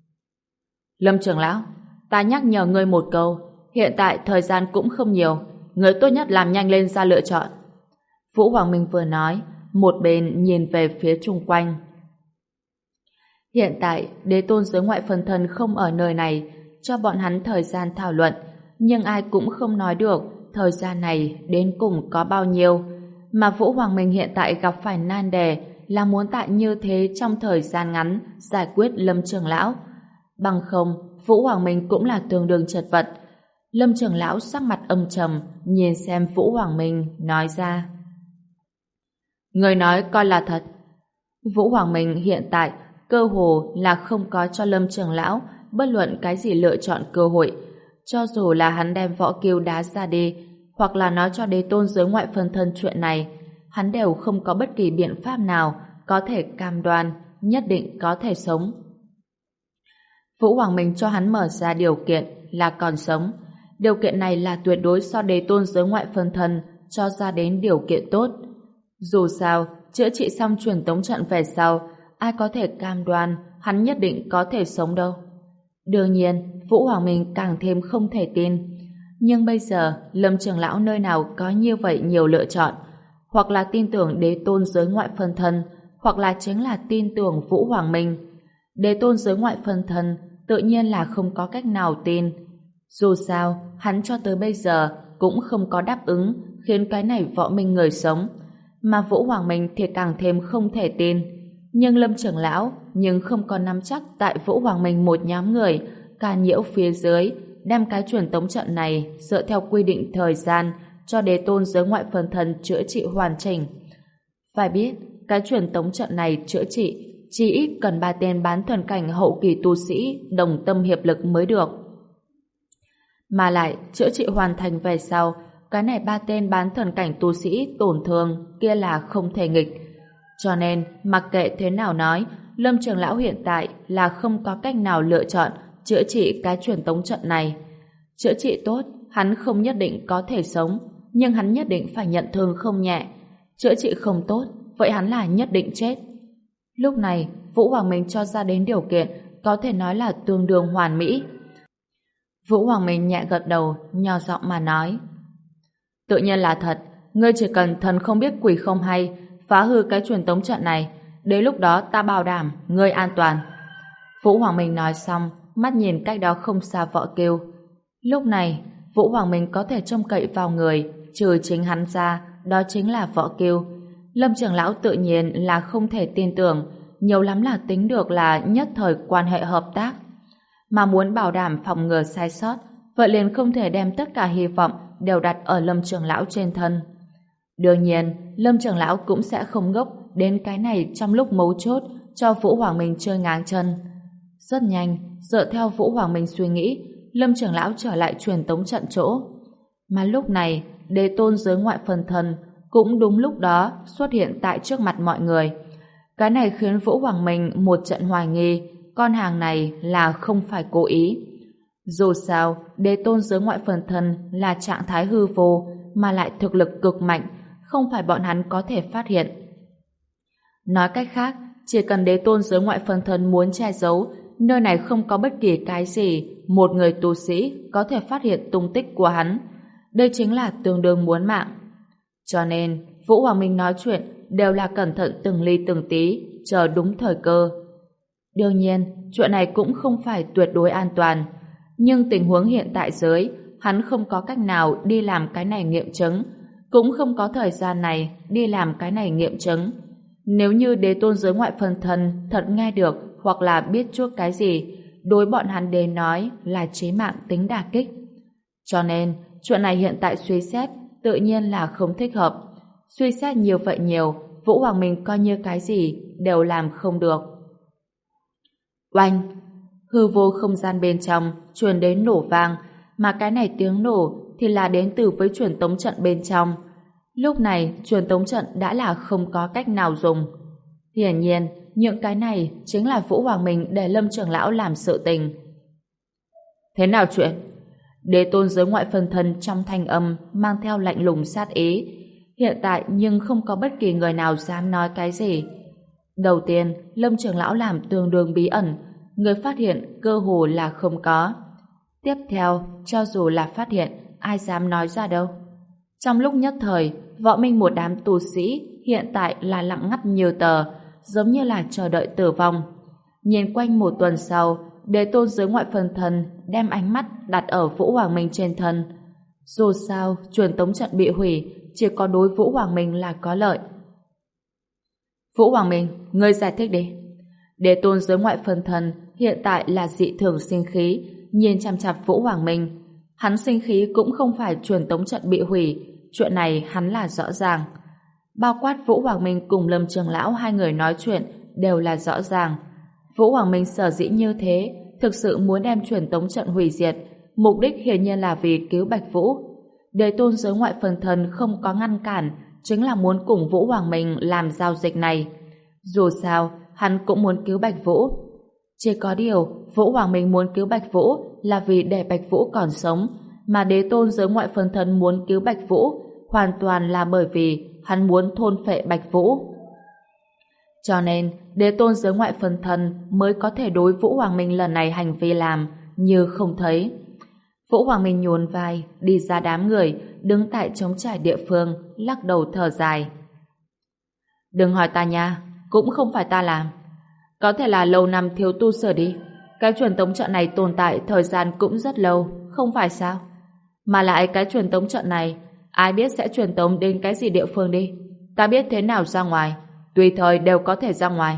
Lâm trưởng lão, ta nhắc nhở ngươi một câu, hiện tại thời gian cũng không nhiều, ngươi tốt nhất làm nhanh lên ra lựa chọn. Vũ Hoàng Minh vừa nói, một bên nhìn về phía chung quanh. Hiện tại, đế tôn giới ngoại phân thân không ở nơi này, cho bọn hắn thời gian thảo luận, nhưng ai cũng không nói được thời gian này đến cùng có bao nhiêu. Mà Vũ Hoàng Minh hiện tại gặp phải nan đề là muốn tại như thế trong thời gian ngắn giải quyết Lâm trưởng lão. Bằng không, Vũ Hoàng Minh cũng là tương đương chật vật. Lâm trưởng lão sắc mặt âm trầm, nhìn xem Vũ Hoàng Minh, nói ra: người nói coi là thật. Vũ Hoàng Minh hiện tại cơ hồ là không có cho Lâm trưởng lão bất luận cái gì lựa chọn cơ hội. Cho dù là hắn đem võ kiêu đá ra đi, hoặc là nói cho đế tôn giới ngoại phân thân chuyện này, hắn đều không có bất kỳ biện pháp nào có thể cam đoan nhất định có thể sống. Vũ Hoàng Minh cho hắn mở ra điều kiện là còn sống. Điều kiện này là tuyệt đối so đế tôn giới ngoại phân thân cho ra đến điều kiện tốt. Dù sao, chữa trị xong truyền tống trận về sau, ai có thể cam đoan hắn nhất định có thể sống đâu. Đương nhiên, Vũ Hoàng Minh càng thêm không thể tin. Nhưng bây giờ, Lâm trưởng lão nơi nào có như vậy nhiều lựa chọn, hoặc là tin tưởng đế tôn giới ngoại phân thân, hoặc là chính là tin tưởng Vũ Hoàng Minh. Đế tôn giới ngoại phân thân tự nhiên là không có cách nào tin. Dù sao, hắn cho tới bây giờ cũng không có đáp ứng khiến cái này võ minh người sống. Mà Vũ Hoàng Minh thì càng thêm không thể tin. Nhưng Lâm trưởng lão nhưng không có nắm chắc tại Vũ Hoàng Minh một nhóm người ca nhiễu phía dưới đem cái truyền tống trận này dựa theo quy định thời gian cho đế tôn giới ngoại phân thân chữa trị hoàn chỉnh. Phải biết, cái truyền tống trận này chữa trị chỉ ít cần ba tên bán thần cảnh hậu kỳ tu sĩ đồng tâm hiệp lực mới được. Mà lại, chữa trị hoàn thành về sau, cái này ba tên bán thần cảnh tu sĩ tổn thương kia là không thể nghịch. Cho nên, mặc kệ thế nào nói, Lâm trưởng lão hiện tại là không có cách nào lựa chọn chữa trị cái truyền tống trận này. Chữa trị tốt, hắn không nhất định có thể sống, nhưng hắn nhất định phải nhận thương không nhẹ. Chữa trị không tốt, vậy hắn là nhất định chết. Lúc này, Vũ Hoàng Minh cho ra đến điều kiện có thể nói là tương đương hoàn mỹ. Vũ Hoàng Minh nhẹ gật đầu, nhỏ giọng mà nói: tự nhiên là thật, ngươi chỉ cần thần không biết quỷ không hay phá hư cái truyền tống trận này, đến lúc đó ta bảo đảm ngươi an toàn. Vũ Hoàng Minh nói xong, mắt nhìn cách đó không xa võ kiêu. Lúc này, Vũ Hoàng Minh có thể trông cậy vào người, trừ chính hắn ra, đó chính là võ kiêu. Lâm trưởng lão tự nhiên là không thể tin tưởng, nhiều lắm là tính được là nhất thời quan hệ hợp tác. Mà muốn bảo đảm phòng ngừa sai sót, vậy liền không thể đem tất cả hy vọng đều đặt ở Lâm trưởng lão trên thân. Đương nhiên, Lâm trưởng lão cũng sẽ không ngốc đến cái này trong lúc mấu chốt cho Vũ Hoàng Minh chơi ngang chân. Rất nhanh, dựa theo Vũ Hoàng Minh suy nghĩ, Lâm trưởng lão trở lại truyền tống trận chỗ. Mà lúc này, đế tôn giới ngoại phân thân cũng đúng lúc đó xuất hiện tại trước mặt mọi người. Cái này khiến Vũ Hoàng Minh một trận hoài nghi con hàng này là không phải cố ý. Dù sao, đế tôn giới ngoại phân thân là trạng thái hư vô mà lại thực lực cực mạnh, không phải bọn hắn có thể phát hiện. Nói cách khác, chỉ cần đế tôn giới ngoại phân thân muốn che giấu, nơi này không có bất kỳ cái gì một người tu sĩ có thể phát hiện tung tích của hắn. Đây chính là tương đương muốn mạng. Cho nên, Vũ Hoàng Minh nói chuyện đều là cẩn thận từng ly từng tí, chờ đúng thời cơ. Đương nhiên, chuyện này cũng không phải tuyệt đối an toàn. Nhưng tình huống hiện tại giới, hắn không có cách nào đi làm cái này nghiệm chứng, cũng không có thời gian này đi làm cái này nghiệm chứng. Nếu như đế tôn giới ngoại phân thân thật nghe được hoặc là biết chút cái gì, đối bọn hắn đến nói là chế mạng tính đả kích. Cho nên, chuyện này hiện tại suy xét tự nhiên là không thích hợp. Suy xét nhiều vậy nhiều, Vũ Hoàng Minh coi như cái gì đều làm không được. Oanh! Hư vô không gian bên trong truyền đến nổ vang, mà cái này tiếng nổ thì là đến từ với truyền tống trận bên trong. Lúc này truyền tống trận đã là không có cách nào dùng. Hiển nhiên những cái này chính là Vũ Hoàng Minh để Lâm trưởng lão làm sự tình. Thế nào chuyện? Đế tôn giới ngoại phân thân trong thanh âm mang theo lạnh lùng sát ý. Hiện tại nhưng không có bất kỳ người nào dám nói cái gì. Đầu tiên, Lâm trưởng lão làm tương đương bí ẩn, người phát hiện cơ hồ là không có. Tiếp theo, cho dù là phát hiện, ai dám nói ra đâu. Trong lúc nhất thời, Võ Minh một đám tu sĩ hiện tại là lặng ngắt như tờ, giống như là chờ đợi tử vong. Nhìn quanh một tuần sau, Đế tôn giới ngoại phân thân đem ánh mắt đặt ở Vũ Hoàng Minh trên thân. Dù sao, truyền tống trận bị hủy, chỉ có đối Vũ Hoàng Minh là có lợi. Vũ Hoàng Minh, ngươi giải thích đi. Đế tôn giới ngoại phân thân hiện tại là dị thường sinh khí, nhìn chằm chằm Vũ Hoàng Minh. Hắn sinh khí cũng không phải truyền tống trận bị hủy, chuyện này hắn là rõ ràng. Bao quát Vũ Hoàng Minh cùng Lâm trưởng lão hai người nói chuyện đều là rõ ràng. Vũ Hoàng Minh sở dĩ như thế, thực sự muốn đem truyền tống trận hủy diệt, mục đích hiển nhiên là vì cứu Bạch Vũ. Đế tôn giới ngoại phân thân không có ngăn cản, chính là muốn cùng Vũ Hoàng Minh làm giao dịch này. Dù sao, hắn cũng muốn cứu Bạch Vũ. Chỉ có điều, Vũ Hoàng Minh muốn cứu Bạch Vũ là vì để Bạch Vũ còn sống, mà đế tôn giới ngoại phân thân muốn cứu Bạch Vũ hoàn toàn là bởi vì hắn muốn thôn phệ Bạch Vũ. Cho nên, đế tôn giới ngoại phân thân mới có thể đối Vũ Hoàng Minh lần này hành vi làm như không thấy. Vũ Hoàng Minh nhún vai, đi ra đám người, đứng tại trống trải địa phương, lắc đầu thở dài. Đừng hỏi ta nha, cũng không phải ta làm. Có thể là lâu năm thiếu tu sửa đi. Cái truyền tống trận này tồn tại thời gian cũng rất lâu, không phải sao? Mà lại cái truyền tống trận này, ai biết sẽ truyền tống đến cái gì địa phương đi. Ta biết thế nào ra ngoài, tùy thời đều có thể ra ngoài.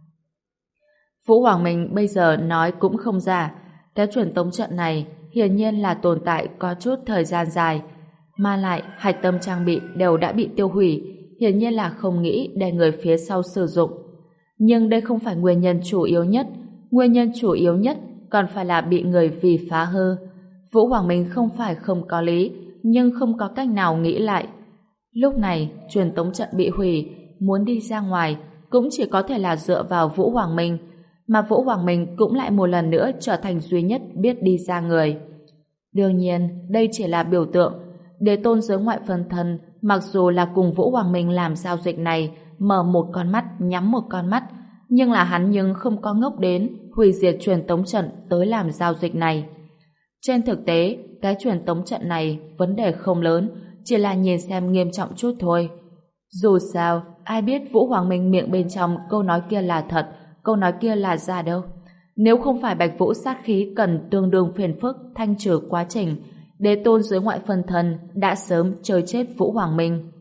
Vũ Hoàng Minh bây giờ nói cũng không giả, cái truyền tống trận này hiển nhiên là tồn tại có chút thời gian dài, mà lại hạch tâm trang bị đều đã bị tiêu hủy, hiển nhiên là không nghĩ để người phía sau sử dụng. Nhưng đây không phải nguyên nhân chủ yếu nhất, nguyên nhân chủ yếu nhất còn phải là bị người vì phá hư. Vũ Hoàng Minh không phải không có lý, nhưng không có cách nào nghĩ lại. Lúc này, truyền tống trận bị hủy, muốn đi ra ngoài cũng chỉ có thể là dựa vào Vũ Hoàng Minh, mà Vũ Hoàng Minh cũng lại một lần nữa trở thành duy nhất biết đi ra người. Đương nhiên, đây chỉ là biểu tượng. Đế tôn giới ngoại phân thân, mặc dù là cùng Vũ Hoàng Minh làm giao dịch này, mở một con mắt, nhắm một con mắt, nhưng là hắn nhưng không có ngốc đến hủy diệt truyền tống trận tới làm giao dịch này. Trên thực tế, cái truyền tống trận này vấn đề không lớn, chỉ là nhìn xem nghiêm trọng chút thôi. Dù sao, ai biết Vũ Hoàng Minh miệng bên trong câu nói kia là thật, câu nói kia là giả đâu. Nếu không phải Bạch Vũ sát khí cần tương đương phiền phức thanh trừ quá trình, đế tôn dưới ngoại phân thân đã sớm chơi chết Vũ Hoàng Minh.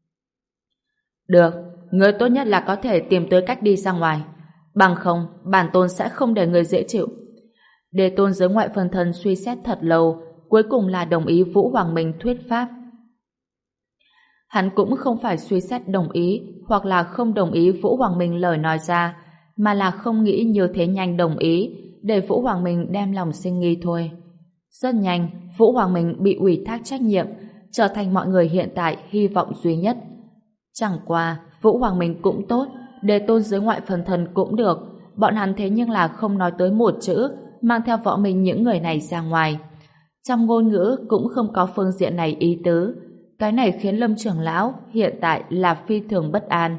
Được, người tốt nhất là có thể tìm tới cách đi ra ngoài. Bằng không, bản tôn sẽ không để người dễ chịu. Đế tôn dưới ngoại phân thân suy xét thật lâu, cuối cùng là đồng ý Vũ Hoàng Minh thuyết pháp. Hắn cũng không phải suy xét đồng ý hoặc là không đồng ý Vũ Hoàng Minh lời nói ra, mà là không nghĩ như thế nhanh đồng ý để Vũ Hoàng Minh đem lòng sinh nghi thôi. Rất nhanh, Vũ Hoàng Minh bị ủy thác trách nhiệm, trở thành mọi người hiện tại hy vọng duy nhất. Chẳng qua, Vũ Hoàng Minh cũng tốt, đế tôn dưới ngoại phần thân cũng được, bọn hắn thế nhưng là không nói tới một chữ, mang theo Võ Minh những người này ra ngoài. Trong ngôn ngữ cũng không có phương diện này ý tứ. Cái này khiến Lâm trưởng lão hiện tại là phi thường bất an.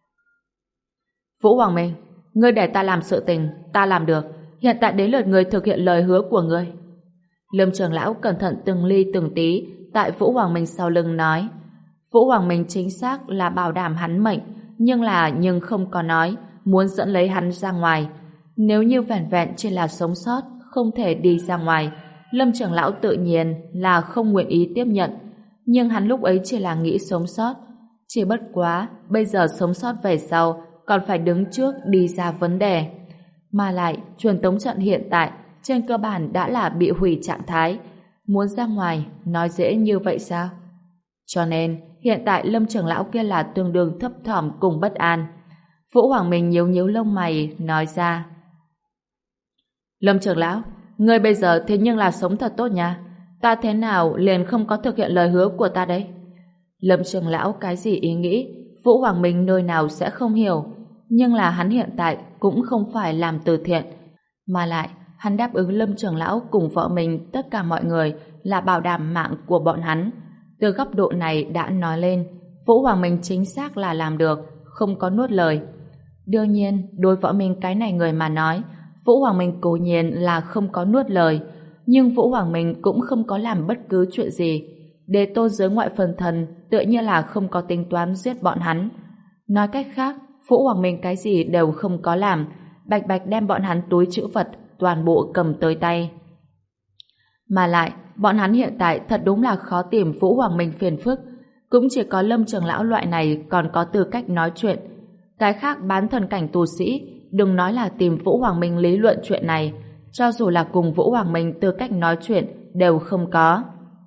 Vũ Hoàng Minh, ngươi để ta làm sự tình, ta làm được. Hiện tại đến lượt ngươi thực hiện lời hứa của ngươi. Lâm trưởng lão cẩn thận từng ly từng tí tại Vũ Hoàng Minh sau lưng nói. Vũ Hoàng Minh chính xác là bảo đảm hắn mệnh, nhưng là nhưng không có nói muốn dẫn lấy hắn ra ngoài. Nếu như vẻn vẹn chỉ là sống sót, không thể đi ra ngoài, Lâm trưởng lão tự nhiên là không nguyện ý tiếp nhận. Nhưng hắn lúc ấy chỉ là nghĩ sống sót. Chỉ bất quá, bây giờ sống sót về sau còn phải đứng trước đi ra vấn đề. Mà lại, truyền tống trận hiện tại trên cơ bản đã là bị hủy trạng thái. Muốn ra ngoài, nói dễ như vậy sao? Cho nên, hiện tại Lâm trưởng lão kia là tương đương thấp thỏm cùng bất an. Vũ Hoàng Minh nhíu nhíu lông mày, nói ra. Lâm trưởng lão, ngươi bây giờ thế nhưng là sống thật tốt nha. Ta thế nào liền không có thực hiện lời hứa của ta đấy? Lâm trưởng lão cái gì ý nghĩ, Vũ Hoàng Minh nơi nào sẽ không hiểu. Nhưng là hắn hiện tại cũng không phải làm từ thiện. Mà lại, hắn đáp ứng Lâm trưởng lão cùng vợ mình tất cả mọi người là bảo đảm mạng của bọn hắn. Từ góc độ này đã nói lên, Vũ Hoàng Minh chính xác là làm được, không có nuốt lời. Đương nhiên, đối vợ mình cái này người mà nói, Vũ Hoàng Minh cố nhiên là không có nuốt lời, nhưng Vũ Hoàng Minh cũng không có làm bất cứ chuyện gì. Để tôn giới ngoại phần thần tựa như là không có tính toán giết bọn hắn. Nói cách khác, Vũ Hoàng Minh cái gì đều không có làm, bạch bạch đem bọn hắn túi trữ vật toàn bộ cầm tới tay. Mà lại, bọn hắn hiện tại thật đúng là khó tìm Vũ Hoàng Minh phiền phức, cũng chỉ có Lâm trưởng lão loại này còn có tư cách nói chuyện. Cái khác bán thần cảnh tu sĩ, đừng nói là tìm Vũ Hoàng Minh lý luận chuyện này, cho dù là cùng Vũ Hoàng Minh tư cách nói chuyện đều không có.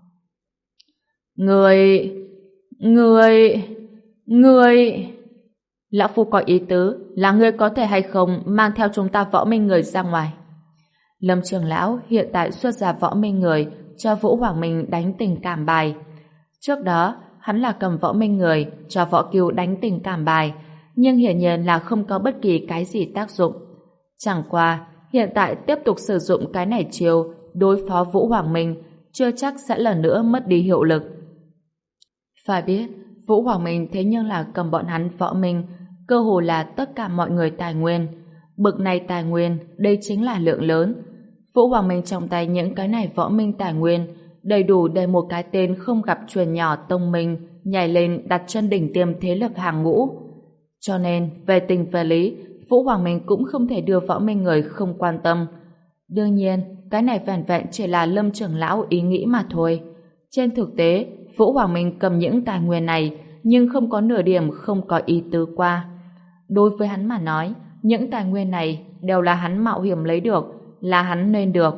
Người... Người... Người... Lão Phu có ý tứ là ngươi có thể hay không mang theo chúng ta võ minh người ra ngoài. Lâm trưởng lão hiện tại xuất ra võ minh người cho Vũ Hoàng Minh đánh tình cảm bài. Trước đó, hắn là cầm võ minh người cho Võ Cưu đánh tình cảm bài, nhưng hiển nhiên là không có bất kỳ cái gì tác dụng. Chẳng qua, hiện tại tiếp tục sử dụng cái này chiêu đối phó Vũ Hoàng Minh chưa chắc sẽ lần nữa mất đi hiệu lực. Phải biết, Vũ Hoàng Minh thế nhưng là cầm bọn hắn võ minh cơ hồ là tất cả mọi người tài nguyên. Bực này tài nguyên, đây chính là lượng lớn. Vũ Hoàng Minh trong tay những cái này võ minh tài nguyên đầy đủ để một cái tên không gặp truyền nhỏ tông minh nhảy lên đặt chân đỉnh tiêm thế lực hàng ngũ. Cho nên, về tình về lý, Vũ Hoàng Minh cũng không thể đưa võ minh người không quan tâm. Đương nhiên, cái này vẻn vẹn chỉ là Lâm trưởng lão ý nghĩ mà thôi. Trên thực tế, Vũ Hoàng Minh cầm những tài nguyên này nhưng không có nửa điểm không có ý tứ qua. Đối với hắn mà nói, những tài nguyên này đều là hắn mạo hiểm lấy được, là hắn nên được.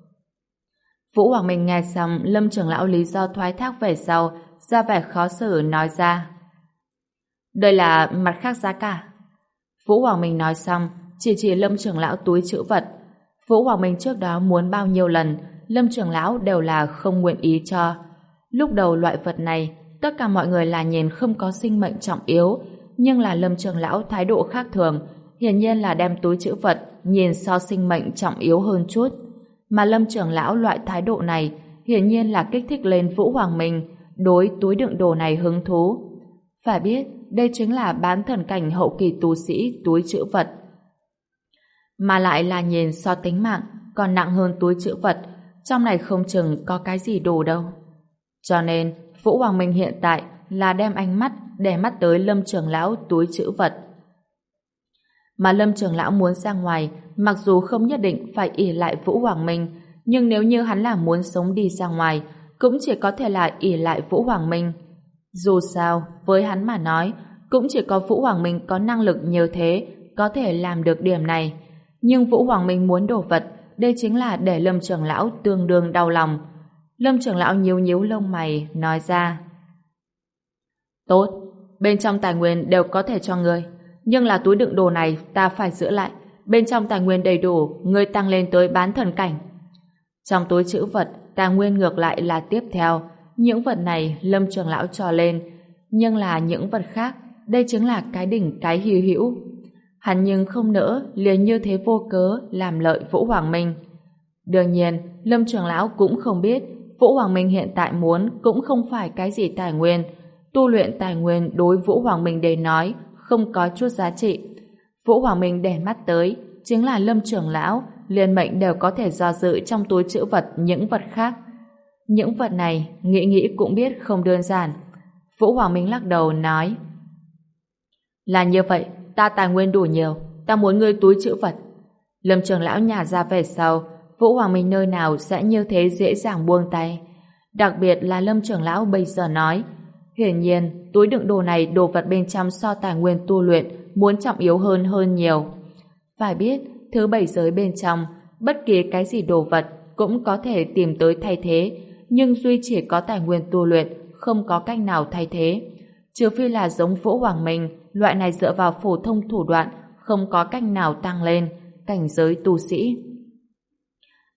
Vũ Hoàng Minh nghe xong Lâm trưởng lão lý do thoái thác về sau, ra vẻ khó xử nói ra. Đây là mặt khác giá cả. Vũ Hoàng Minh nói xong, chỉ chỉ Lâm trưởng lão túi trữ vật. Vũ Hoàng Minh trước đó muốn bao nhiêu lần, Lâm trưởng lão đều là không nguyện ý cho. Lúc đầu loại vật này, tất cả mọi người là nhìn không có sinh mệnh trọng yếu, nhưng là Lâm trưởng lão thái độ khác thường, hiển nhiên là đem túi trữ vật nhìn so sinh mệnh trọng yếu hơn chút. Mà Lâm trưởng lão loại thái độ này, hiển nhiên là kích thích lên Vũ Hoàng Minh đối túi đựng đồ này hứng thú. Phải biết, đây chính là bán thần cảnh hậu kỳ tu sĩ túi trữ vật. Mà lại là nhìn so tính mạng, còn nặng hơn túi trữ vật, trong này không chừng có cái gì đồ đâu. Cho nên, Vũ Hoàng Minh hiện tại là đem ánh mắt để mắt tới Lâm trưởng lão túi trữ vật. Mà Lâm trưởng lão muốn ra ngoài, mặc dù không nhất định phải ỷ lại Vũ Hoàng Minh, nhưng nếu như hắn là muốn sống đi ra ngoài, cũng chỉ có thể là ỷ lại Vũ Hoàng Minh. Dù sao, với hắn mà nói, cũng chỉ có Vũ Hoàng Minh có năng lực như thế, có thể làm được điểm này. Nhưng Vũ Hoàng Minh muốn đồ vật, đây chính là để Lâm trưởng lão tương đương đau lòng. Lâm trưởng lão nhíu nhíu lông mày, nói ra. Tốt, bên trong tài nguyên đều có thể cho ngươi, nhưng là túi đựng đồ này ta phải giữ lại. Bên trong tài nguyên đầy đủ, ngươi tăng lên tới bán thần cảnh. Trong túi trữ vật, tài nguyên ngược lại là tiếp theo. Những vật này Lâm trưởng lão cho lên, nhưng là những vật khác, đây chính là cái đỉnh cái hy hữu. Hắn nhưng không nỡ liền như thế vô cớ làm lợi Vũ Hoàng Minh. Đương nhiên, Lâm trưởng lão cũng không biết Vũ Hoàng Minh hiện tại muốn cũng không phải cái gì tài nguyên. Tu luyện tài nguyên đối Vũ Hoàng Minh để nói không có chút giá trị. Vũ Hoàng Minh để mắt tới chính là Lâm trưởng lão, liền mệnh đều có thể do dự trong túi trữ vật những vật khác. Những vật này nghĩ nghĩ cũng biết không đơn giản. Vũ Hoàng Minh lắc đầu nói, là như vậy, ta tài nguyên đủ nhiều, ta muốn ngươi túi trữ vật. Lâm trưởng lão nhả ra về sau, Vũ Hoàng Minh nơi nào sẽ như thế dễ dàng buông tay. Đặc biệt là Lâm trưởng lão bây giờ nói, hiển nhiên túi đựng đồ này đồ vật bên trong so tài nguyên tu luyện muốn trọng yếu hơn hơn nhiều. Phải biết, thứ bảy giới bên trong, bất kỳ cái gì đồ vật cũng có thể tìm tới thay thế, nhưng duy chỉ có tài nguyên tu luyện không có cách nào thay thế. Trừ phi là giống Vũ Hoàng Minh, loại này dựa vào phổ thông thủ đoạn không có cách nào tăng lên cảnh giới tu sĩ.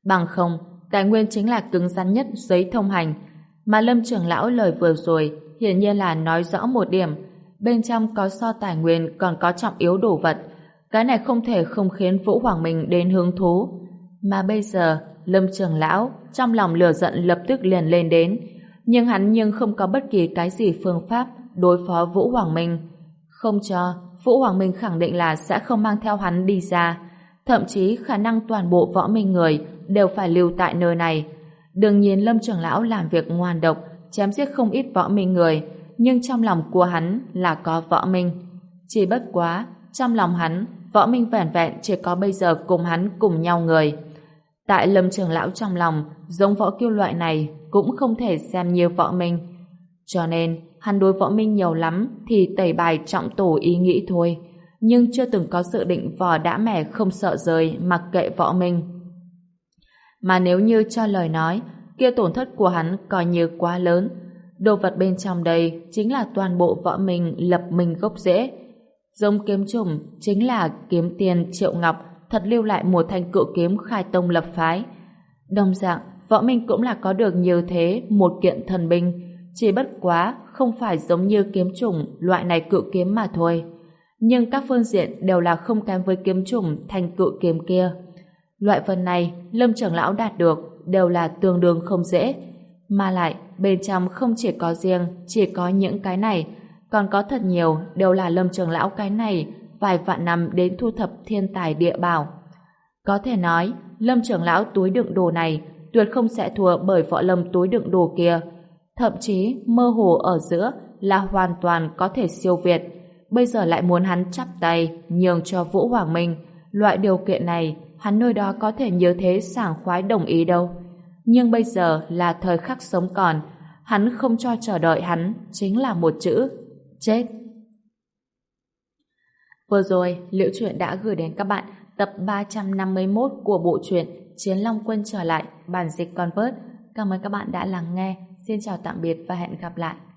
Bằng không, tài nguyên chính là cứng rắn nhất giấy thông hành. Mà Lâm trưởng lão lời vừa rồi hiển nhiên là nói rõ một điểm. Bên trong có so tài nguyên còn có trọng yếu đồ vật. Cái này không thể không khiến Vũ Hoàng Minh đến hứng thú. Mà bây giờ, Lâm trưởng lão trong lòng lửa giận lập tức liền lên đến. Nhưng hắn nhưng không có bất kỳ cái gì phương pháp đối phó Vũ Hoàng Minh. Không cho, Vũ Hoàng Minh khẳng định là sẽ không mang theo hắn đi ra. Thậm chí khả năng toàn bộ võ minh người đều phải lưu tại nơi này. Đương nhiên Lâm trưởng lão làm việc ngoan độc, chém giết không ít võ minh người, nhưng trong lòng của hắn là có võ minh. Chỉ bất quá, trong lòng hắn, võ minh vẻn vẹn chỉ có bây giờ cùng hắn cùng nhau người. Tại Lâm trưởng lão trong lòng, giống võ kiêu loại này cũng không thể xem như võ minh. Cho nên, hắn đối võ minh nhiều lắm thì tẩy bài trọng tổ ý nghĩ thôi. Nhưng chưa từng có dự định vò đã mẻ không sợ rời mặc kệ võ minh. Mà nếu như cho lời nói, kia tổn thất của hắn coi như quá lớn. Đồ vật bên trong đây chính là toàn bộ võ minh lập minh gốc rễ. Giống kiếm trùng chính là kiếm tiền Triệu Ngọc thật lưu lại một thanh cự kiếm khai tông lập phái. Đồng dạng, võ minh cũng là có được như thế một kiện thần binh, chỉ bất quá không phải giống như kiếm trùng loại này cự kiếm mà thôi. Nhưng các phương diện đều là không kém với kiếm trùng thanh cự kiếm kia. Loại phần này Lâm trưởng lão đạt được đều là tương đương không dễ, mà lại bên trong không chỉ có riêng chỉ có những cái này, còn có thật nhiều đều là Lâm trưởng lão cái này vài vạn năm đến thu thập thiên tài địa bảo. Có thể nói Lâm trưởng lão túi đựng đồ này tuyệt không sẽ thua bởi võ lâm túi đựng đồ kia, thậm chí mơ hồ ở giữa là hoàn toàn có thể siêu việt. Bây giờ lại muốn hắn chắp tay nhường cho Vũ Hoàng Minh, loại điều kiện này hắn nơi đó có thể như thế sảng khoái đồng ý đâu. Nhưng bây giờ là thời khắc sống còn, hắn không cho chờ đợi hắn chính là một chữ chết. Vừa rồi Liễu Chuyện đã gửi đến các bạn tập ba trăm năm mươi mốt của bộ truyện Chiến Long Quân trở lại, bản dịch Convert. Cảm ơn các bạn đã lắng nghe. Xin chào tạm biệt và hẹn gặp lại.